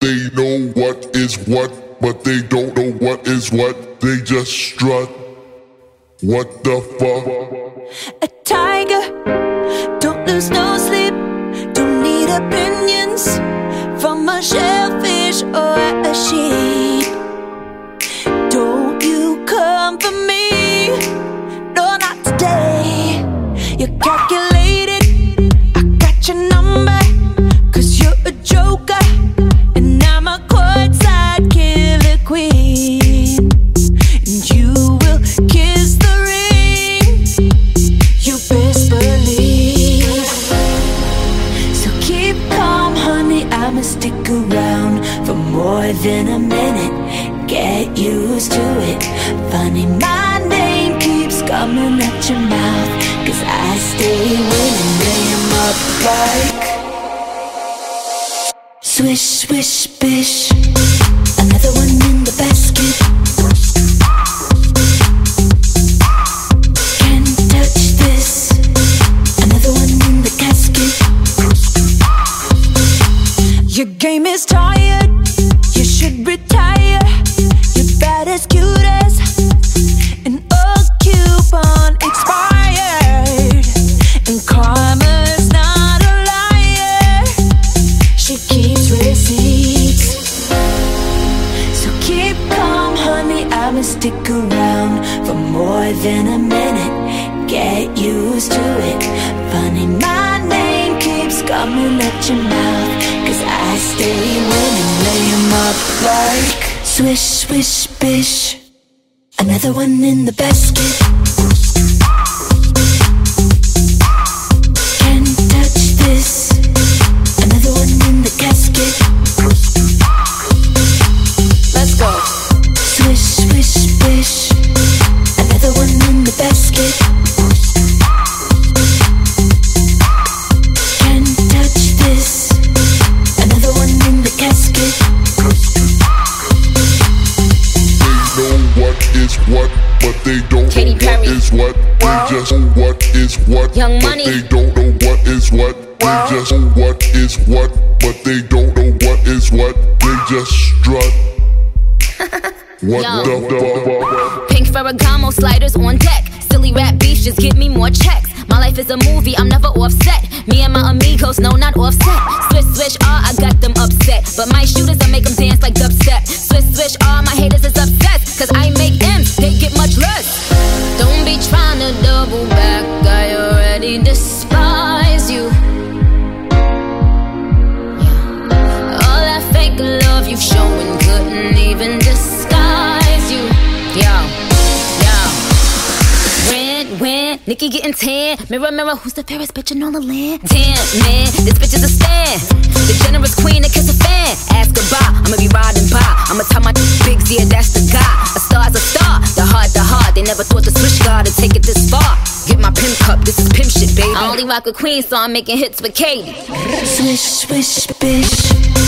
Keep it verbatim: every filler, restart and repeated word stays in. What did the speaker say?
They know what is what, but they don't know what is what. They just strut. What the fuck? A tiger, don't lose no sleep. Don't need opinions from a shellfish or a sheep. Don't you come for me, no, not today. You're calculated, I got your number, cause you're a joker, and I'm a courtside killer queen. And you will kiss the ring, you best believe. So keep calm, honey, I'ma stick around for more than a minute. Get used to it. Funny, my name keeps coming at your mouth, cause I stay winning. Lay 'em up like swish, swish, bish. Another one in the basket. Can't touch this. Another one in the casket. Your game is tired, you should retire. You're bad as cute as an old coupon expired. And karma's not a liar, she keeps receipts. So keep calm, honey, I'ma stick around for more than a minute. Get used to it. Funny, my name keeps coming at your mouth, cause I stay winning. Lay 'em up like swish, swish, bish. Another one in the basket. Can't touch this. Another one in the casket. Let's go. Swish, swish, bish. Another one in the basket. Can't touch this. Another one in the casket. What is what, but they don't Katy know Perry. what is what. They just know what is what, Young but Money. they don't know what is what. They just know what is what, but they don't know what is what. They just strut. What Yo. the fuck? Pink Ferragamo sliders on deck. Silly rap beefs, just give me more checks. My life is a movie, I'm never offset. Me and my amigos, no, not offset. Swish, swish, ah, I got them upset. But my shooters, I make them dance like dubstep. Swish, swish, ah, my haters is obsessed. Cause I make M's, they get much less. Don't be trying to double back, I already despise you. Yeah. All that fake love you've shown couldn't even disguise you. Yo, yo. When, when, Nikki getting tan. Mirror, mirror, who's the fairest bitch in all the land? Damn, man, this bitch is a stan. The generous queen that kiss a fan. Ask goodbye, I'ma be riding by. I'ma tell my bigs, yeah, that's the guy. A star's a star, the heart, the heart. They never thought the switch guard would take it this far. Get my pimp cup, this is pimp shit, baby. I only rock with queen, so I'm making hits with Katy. Swish, swish, bish.